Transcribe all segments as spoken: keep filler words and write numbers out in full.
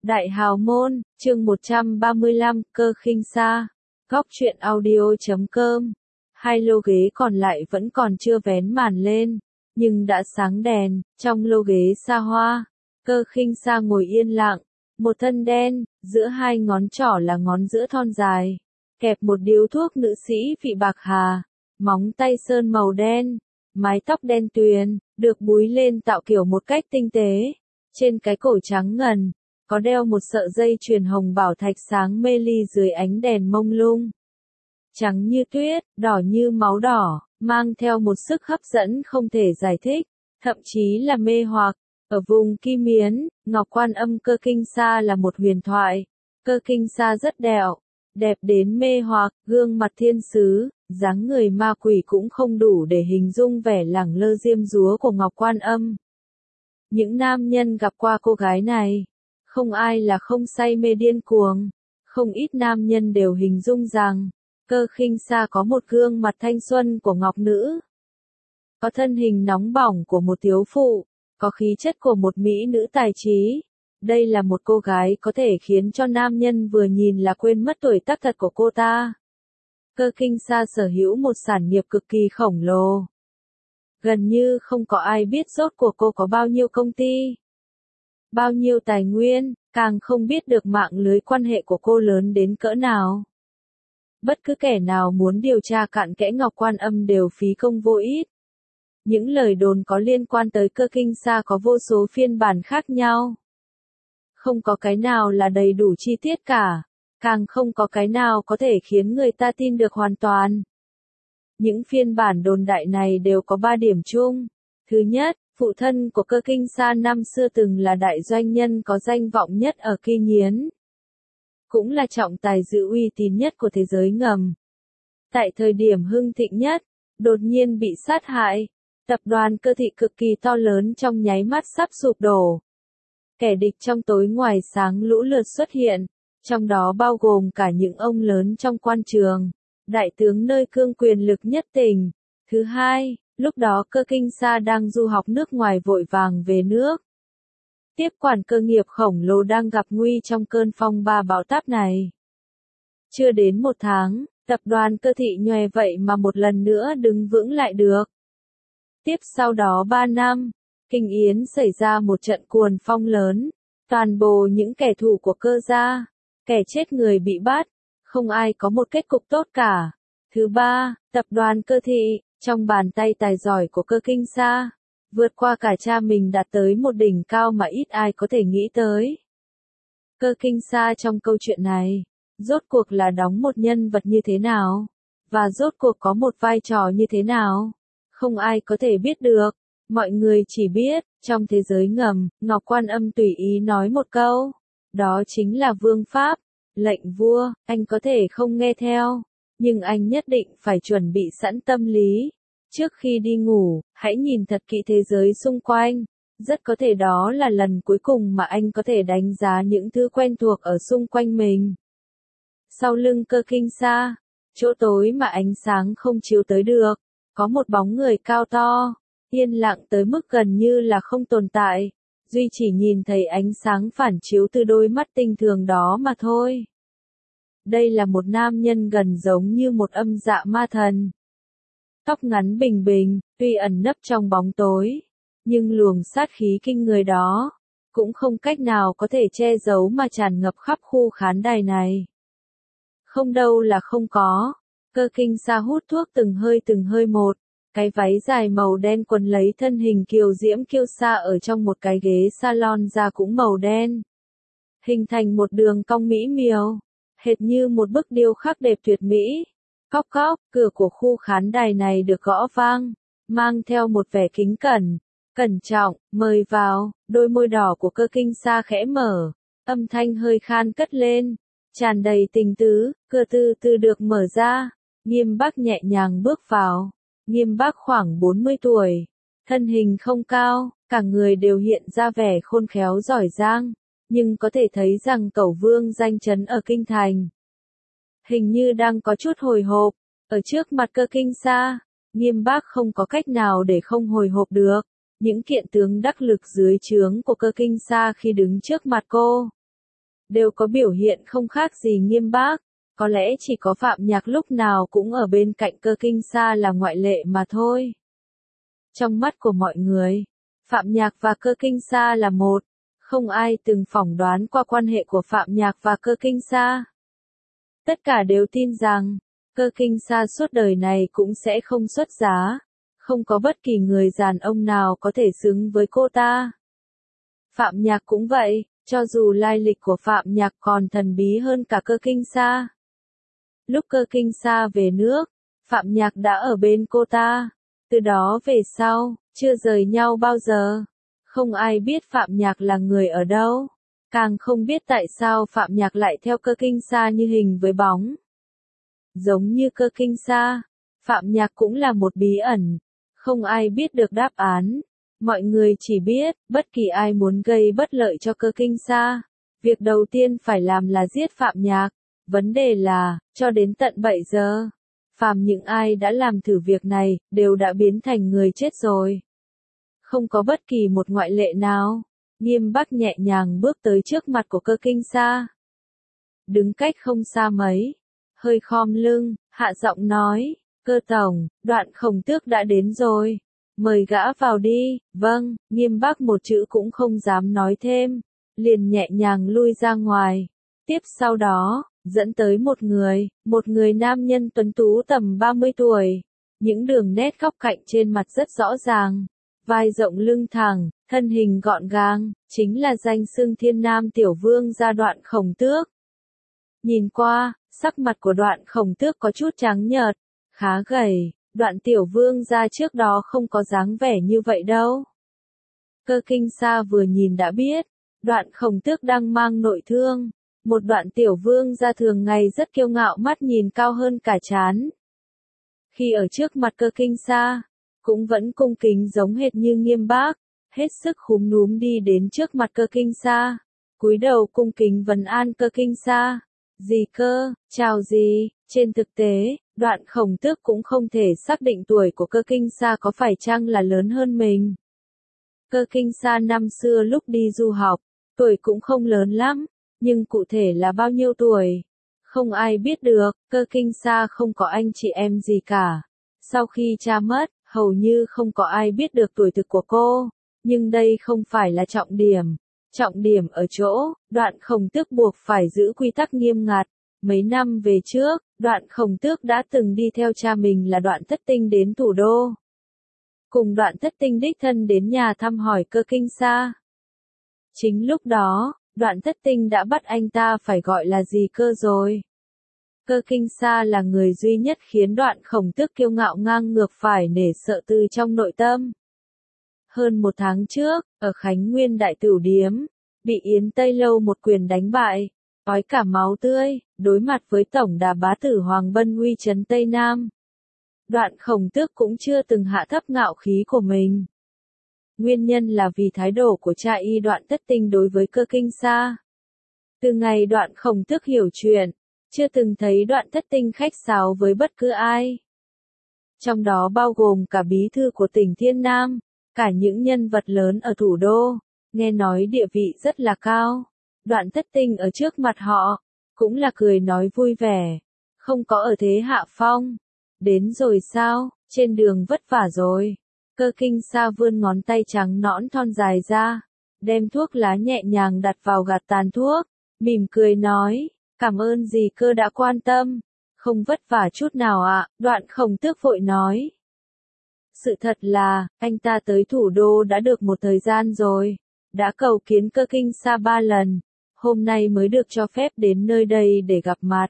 Đại hào môn, chương một trăm ba mươi lăm, Cơ Khinh Sa. Góc truyện audio chấm com. Hai lô ghế còn lại vẫn còn chưa vén màn lên, nhưng đã sáng đèn. Trong lô ghế xa hoa, Cơ Khinh Sa ngồi yên lặng, một thân đen, giữa hai ngón trỏ là ngón giữa thon dài, kẹp một điếu thuốc nữ sĩ vị bạc hà, móng tay sơn màu đen, mái tóc đen tuyền, được búi lên tạo kiểu một cách tinh tế. Trên cái cổ trắng ngần, có đeo một sợi dây chuyền hồng bảo thạch sáng mê ly dưới ánh đèn mông lung. Trắng như tuyết, đỏ như máu đỏ, mang theo một sức hấp dẫn không thể giải thích, thậm chí là mê hoặc. Ở vùng Kim Miến, Ngọc Quan Âm Cơ Khinh Sa là một huyền thoại. Cơ Khinh Sa rất đẹp, đẹp đến mê hoặc, gương mặt thiên sứ, dáng người ma quỷ cũng không đủ để hình dung vẻ lẳng lơ diêm dúa của Ngọc Quan Âm. Những nam nhân gặp qua cô gái này, không ai là không say mê điên cuồng. Không ít nam nhân đều hình dung rằng, Cơ Khinh Sa có một gương mặt thanh xuân của ngọc nữ, có thân hình nóng bỏng của một thiếu phụ, có khí chất của một mỹ nữ tài trí. Đây là một cô gái có thể khiến cho nam nhân vừa nhìn là quên mất tuổi tác thật của cô ta. Cơ Khinh Sa sở hữu một sản nghiệp cực kỳ khổng lồ. Gần như không có ai biết rốt cuộc cô có bao nhiêu công ty, bao nhiêu tài nguyên, càng không biết được mạng lưới quan hệ của cô lớn đến cỡ nào. Bất cứ kẻ nào muốn điều tra cặn kẽ Ngọc Quan Âm đều phí công vô ích. Những lời đồn có liên quan tới Cơ Khinh Sa có vô số phiên bản khác nhau. Không có cái nào là đầy đủ chi tiết cả, càng không có cái nào có thể khiến người ta tin được hoàn toàn. Những phiên bản đồn đại này đều có ba điểm chung. Thứ nhất, phụ thân của Cơ Khinh Sa năm xưa từng là đại doanh nhân có danh vọng nhất ở Kim Miến, cũng là trọng tài giữ uy tín nhất của thế giới ngầm. Tại thời điểm hưng thịnh nhất, đột nhiên bị sát hại, tập đoàn Cơ thị cực kỳ to lớn trong nháy mắt sắp sụp đổ. Kẻ địch trong tối ngoài sáng lũ lượt xuất hiện, trong đó bao gồm cả những ông lớn trong quan trường, đại tướng nơi cương quyền lực nhất tỉnh. Thứ hai, lúc đó Cơ Khinh Sa đang du học nước ngoài vội vàng về nước. Tiếp quản cơ nghiệp khổng lồ đang gặp nguy trong cơn phong ba bão táp này. Chưa đến một tháng, tập đoàn Cơ thị nhòe vậy mà một lần nữa đứng vững lại được. Tiếp sau đó ba năm, Kinh Yến xảy ra một trận cuồng phong lớn, toàn bộ những kẻ thù của Cơ gia, kẻ chết người bị bắt, không ai có một kết cục tốt cả. Thứ ba, tập đoàn Cơ thị, trong bàn tay tài giỏi của Cơ Khinh Sa, vượt qua cả cha mình đạt tới một đỉnh cao mà ít ai có thể nghĩ tới. Cơ Khinh Sa trong câu chuyện này, rốt cuộc là đóng một nhân vật như thế nào? Và rốt cuộc có một vai trò như thế nào? Không ai có thể biết được. Mọi người chỉ biết, trong thế giới ngầm, Ngọc Quan Âm tùy ý nói một câu. Đó chính là vương pháp, lệnh vua, anh có thể không nghe theo, nhưng anh nhất định phải chuẩn bị sẵn tâm lý. Trước khi đi ngủ, hãy nhìn thật kỹ thế giới xung quanh. Rất có thể đó là lần cuối cùng mà anh có thể đánh giá những thứ quen thuộc ở xung quanh mình. Sau lưng Cơ Khinh Sa, chỗ tối mà ánh sáng không chiếu tới được, có một bóng người cao to, yên lặng tới mức gần như là không tồn tại. Duy chỉ nhìn thấy ánh sáng phản chiếu từ đôi mắt tinh thường đó mà thôi. Đây là một nam nhân gần giống như một âm dạ ma thần. Tóc ngắn bình bình, tuy ẩn nấp trong bóng tối, nhưng luồng sát khí kinh người đó, cũng không cách nào có thể che giấu mà tràn ngập khắp khu khán đài này. Không đâu là không có. Cơ Khinh Sa hút thuốc từng hơi từng hơi một, cái váy dài màu đen quấn lấy thân hình kiều diễm kiêu sa ở trong một cái ghế salon da cũng màu đen, hình thành một đường cong mỹ miều, hệt như một bức điêu khắc đẹp tuyệt mỹ. Cóc cóc, cửa của khu khán đài này được gõ vang, mang theo một vẻ kính cẩn, cẩn trọng, mời vào. Đôi môi đỏ của Cơ Khinh Sa khẽ mở, âm thanh hơi khan cất lên, tràn đầy tình tứ. Cửa từ từ được mở ra, Nghiêm Bắc nhẹ nhàng bước vào. Nghiêm Bắc khoảng bốn mươi tuổi, thân hình không cao, cả người đều hiện ra vẻ khôn khéo giỏi giang, nhưng có thể thấy rằng cẩu vương danh chấn ở kinh thành, hình như đang có chút hồi hộp. Ở trước mặt Cơ Khinh Sa, Nghiêm Bắc không có cách nào để không hồi hộp được. Những kiện tướng đắc lực dưới trướng của Cơ Khinh Sa khi đứng trước mặt cô, đều có biểu hiện không khác gì Nghiêm Bác. Có lẽ chỉ có Phạm Nhạc lúc nào cũng ở bên cạnh Cơ Kinh Sa là ngoại lệ mà thôi. Trong mắt của mọi người, Phạm Nhạc và Cơ Kinh Sa là một. Không ai từng phỏng đoán qua quan hệ của Phạm Nhạc và Cơ Kinh Sa. Tất cả đều tin rằng, Cơ Kinh Sa suốt đời này cũng sẽ không xuất giá. Không có bất kỳ người đàn ông nào có thể xứng với cô ta. Phạm Nhạc cũng vậy, cho dù lai lịch của Phạm Nhạc còn thần bí hơn cả Cơ Kinh Sa. Lúc Cơ Kinh Sa về nước, Phạm Nhạc đã ở bên cô ta. Từ đó về sau, chưa rời nhau bao giờ. Không ai biết Phạm Nhạc là người ở đâu. Càng không biết tại sao Phạm Nhạc lại theo Cơ Kinh Sa như hình với bóng. Giống như Cơ Kinh Sa, Phạm Nhạc cũng là một bí ẩn. Không ai biết được đáp án. Mọi người chỉ biết, bất kỳ ai muốn gây bất lợi cho Cơ Kinh Sa, việc đầu tiên phải làm là giết Phạm Nhạc. Vấn đề là, cho đến tận bây giờ, phàm những ai đã làm thử việc này, đều đã biến thành người chết rồi. Không có bất kỳ một ngoại lệ nào. Nghiêm Bác nhẹ nhàng bước tới trước mặt của Cơ Kinh Sa. Đứng cách không xa mấy, hơi khom lưng, hạ giọng nói, Cơ tổng, Đoạn Khổng Tước đã đến rồi. Mời gã vào đi. Vâng. Nghiêm Bác một chữ cũng không dám nói thêm, liền nhẹ nhàng lui ra ngoài. Tiếp sau đó, dẫn tới một người, một người nam nhân tuấn tú tầm ba mươi tuổi. Những đường nét góc cạnh trên mặt rất rõ ràng. Vai rộng lưng thẳng, thân hình gọn gàng, chính là danh xưng Thiên Nam Tiểu Vương gia Đoạn Khổng Tước. Nhìn qua, sắc mặt của Đoạn Khổng Tước có chút trắng nhợt, khá gầy. Đoạn Tiểu Vương gia trước đó không có dáng vẻ như vậy đâu. Cơ Kinh Sa vừa nhìn đã biết, Đoạn Khổng Tước đang mang nội thương. Một Đoạn Tiểu Vương gia thường ngày rất kiêu ngạo, mắt nhìn cao hơn cả trán. Khi ở trước mặt Cơ Kinh Sa, cũng vẫn cung kính giống hệt như Nghiêm Bác, hết sức khúm núm đi đến trước mặt Cơ Kinh Sa, cúi đầu cung kính vấn an Cơ Kinh Sa. Dì Cơ, chào dì. Trên thực tế, Đoạn Khổng Tước cũng không thể xác định tuổi của Cơ Kinh Sa có phải chăng là lớn hơn mình. Cơ Kinh Sa năm xưa lúc đi du học, tuổi cũng không lớn lắm, nhưng cụ thể là bao nhiêu tuổi, không ai biết được. Cơ Kinh Sa không có anh chị em gì cả. Sau khi cha mất, hầu như không có ai biết được tuổi thực của cô. Nhưng đây không phải là trọng điểm. Trọng điểm ở chỗ, Đoạn Khổng Tước buộc phải giữ quy tắc nghiêm ngặt. Mấy năm về trước, Đoạn Khổng Tước đã từng đi theo cha mình là Đoạn Thất Tinh đến thủ đô. Cùng Đoạn Thất Tinh đích thân đến nhà thăm hỏi Cơ Kinh Sa. Chính lúc đó, Đoạn Thất Tinh đã bắt anh ta phải gọi là dì Cơ rồi. Cơ Kinh Sa là người duy nhất khiến Đoạn Khổng Tước kiêu ngạo ngang ngược phải nể sợ từ trong nội tâm. Hơn một tháng trước, ở Khánh Nguyên Đại Tửu Điếm, bị Yến Tây Lâu một quyền đánh bại, ói cả máu tươi, đối mặt với tổng đà bá tử Hoàng Bân uy trấn Tây Nam. Đoạn Khổng Tước cũng chưa từng hạ thấp ngạo khí của mình. Nguyên nhân là vì thái độ của cha y Đoạn Thất Tinh đối với Cơ Kinh Sa. Từ ngày Đoạn Khổng Tước hiểu chuyện, chưa từng thấy Đoạn Thất Tinh khách sáo với bất cứ ai. Trong đó bao gồm cả bí thư của tỉnh Thiên Nam, cả những nhân vật lớn ở thủ đô, nghe nói địa vị rất là cao. Đoạn Thất Tinh ở trước mặt họ, cũng là cười nói vui vẻ, không có ở thế hạ phong. Đến rồi sao, trên đường vất vả rồi. Cơ Kinh Sa vươn ngón tay trắng nõn thon dài ra, đem thuốc lá nhẹ nhàng đặt vào gạt tàn thuốc, mỉm cười nói, cảm ơn dì Cơ đã quan tâm, không vất vả chút nào ạ. Đoạn Khổng Tước vội nói. Sự thật là, anh ta tới thủ đô đã được một thời gian rồi, đã cầu kiến Cơ Kinh Sa ba lần, hôm nay mới được cho phép đến nơi đây để gặp mặt.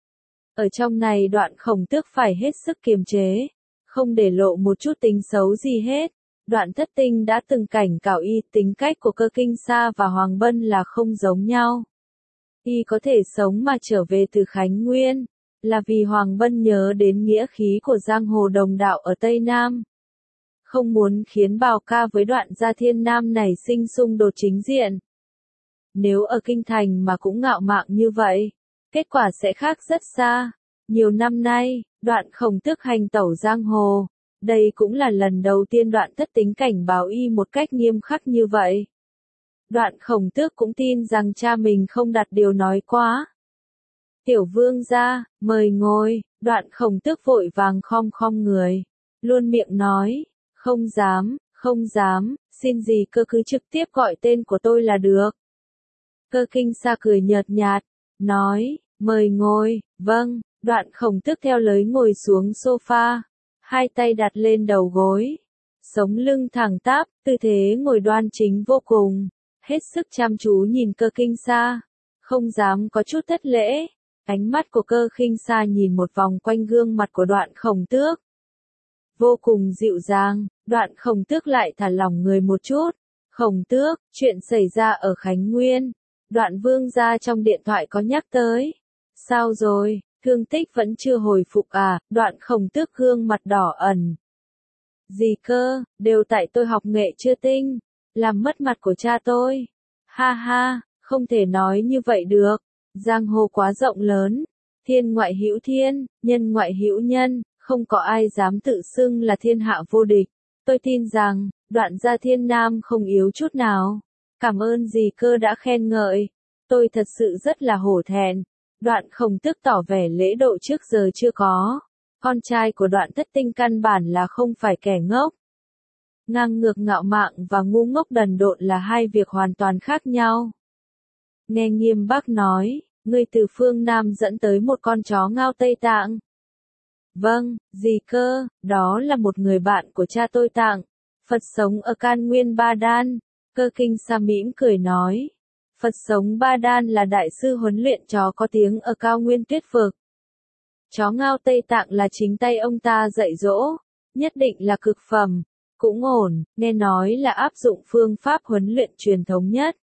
Ở trong này Đoạn Khổng Tước phải hết sức kiềm chế, không để lộ một chút tính xấu gì hết. Đoạn Thất Tinh đã từng cảnh cáo y tính cách của Cơ Kinh Sa và Hoàng Bân là không giống nhau. Y có thể sống mà trở về từ Khánh Nguyên, là vì Hoàng Bân nhớ đến nghĩa khí của giang hồ đồng đạo ở Tây Nam. Không muốn khiến Bào Ca với Đoạn gia Thiên Nam nảy sinh xung đột chính diện. Nếu ở Kinh Thành mà cũng ngạo mạn như vậy, kết quả sẽ khác rất xa. Nhiều năm nay, Đoạn Khổng Tước hành tẩu giang hồ, đây cũng là lần đầu tiên Đoạn Thất Tính cảnh báo y một cách nghiêm khắc như vậy. Đoạn Khổng Tước cũng tin rằng cha mình không đặt điều nói quá. Tiểu vương gia, mời ngồi. Đoạn Khổng Tước vội vàng khom khom người, luôn miệng nói, không dám, không dám, xin gì cơ cứ trực tiếp gọi tên của tôi là được. Cơ Kinh Sa cười nhợt nhạt, nói, mời ngồi, vâng. Đoạn Khổng Tước theo lời ngồi xuống sofa, hai tay đặt lên đầu gối, sống lưng thẳng tắp, tư thế ngồi đoan chính vô cùng, hết sức chăm chú nhìn Cơ Kinh Sa, không dám có chút thất lễ. Ánh mắt của Cơ Khinh Sa nhìn một vòng quanh gương mặt của Đoạn Khổng Tước, vô cùng dịu dàng. Đoạn Khổng Tước lại thả lỏng người một chút. Khổng Tước, chuyện xảy ra ở Khánh Nguyên, Đoạn vương gia trong điện thoại có nhắc tới. Sao rồi, thương tích vẫn chưa hồi phục à? Đoạn Khổng Tước gương mặt đỏ ẩn. Gì cơ, đều tại tôi học nghệ chưa tinh, làm mất mặt của cha tôi. Ha ha, không thể nói như vậy được. Giang hồ quá rộng lớn, thiên ngoại hữu thiên, nhân ngoại hữu nhân, không có ai dám tự xưng là thiên hạ vô địch. Tôi tin rằng, Đoạn gia Thiên Nam không yếu chút nào. Cảm ơn dì cơ đã khen ngợi. Tôi thật sự rất là hổ thẹn. Đoạn Khổng Tước tỏ vẻ lễ độ trước giờ chưa có. Con trai của Đoạn Thất Tinh căn bản là không phải kẻ ngốc. Ngang ngược ngạo mạn và ngu ngốc đần độn là hai việc hoàn toàn khác nhau. Nghe Nghiêm Bắc nói, ngươi từ phương Nam dẫn tới một con chó ngao Tây Tạng. Vâng, dì cơ, đó là một người bạn của cha tôi tặng. Phật sống ở Can Nguyên Ba Đan. Cơ Kinh Sa mỉm cười nói. Phật sống Ba Đan là đại sư huấn luyện chó có tiếng ở cao nguyên tuyết vực. Chó ngao Tây Tạng là chính tay ông ta dạy dỗ, nhất định là cực phẩm, cũng ổn, nghe nói là áp dụng phương pháp huấn luyện truyền thống nhất.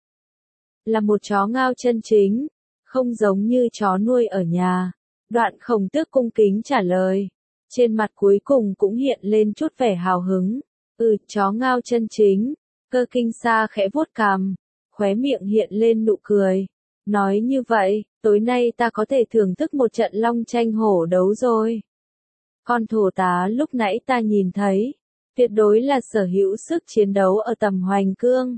Là một chó ngao chân chính, không giống như chó nuôi ở nhà. Đoạn Khổng Tước cung kính trả lời. Trên mặt cuối cùng cũng hiện lên chút vẻ hào hứng. Ừ, chó ngao chân chính. Cơ Kinh Sa khẽ vuốt cằm, khóe miệng hiện lên nụ cười. Nói như vậy, tối nay ta có thể thưởng thức một trận long tranh hổ đấu rồi. Con thổ tá lúc nãy ta nhìn thấy, tuyệt đối là sở hữu sức chiến đấu ở tầm hoành cương.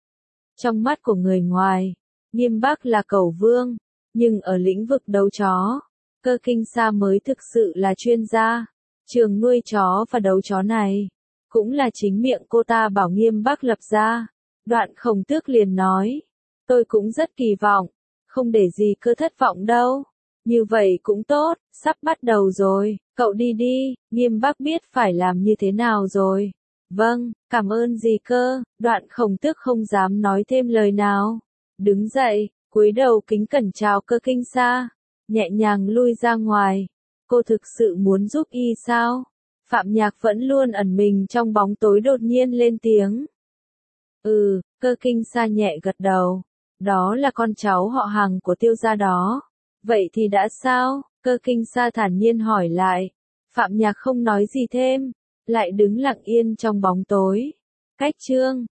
Trong mắt của người ngoài, Nghiêm Bắc là cẩu vương, nhưng ở lĩnh vực đấu chó, Cơ Kinh Sa mới thực sự là chuyên gia. Trường nuôi chó và đấu chó này, cũng là chính miệng cô ta bảo Nghiêm Bắc lập ra. Đoạn Khổng Tước liền nói, tôi cũng rất kỳ vọng, không để gì cơ thất vọng đâu. Như vậy cũng tốt, sắp bắt đầu rồi, cậu đi đi, Nghiêm Bắc biết phải làm như thế nào rồi. Vâng, cảm ơn dì cơ. Đoạn Khổng Tước không dám nói thêm lời nào. Đứng dậy, cúi đầu kính cẩn chào Cơ Kinh Sa, nhẹ nhàng lui ra ngoài. Cô thực sự muốn giúp y sao? Phạm Nhạc vẫn luôn ẩn mình trong bóng tối đột nhiên lên tiếng. Ừ, Cơ Kinh Sa nhẹ gật đầu. Đó là con cháu họ hàng của Tiêu gia đó. Vậy thì đã sao? Cơ Kinh Sa thản nhiên hỏi lại. Phạm Nhạc không nói gì thêm, lại đứng lặng yên trong bóng tối. Cách chương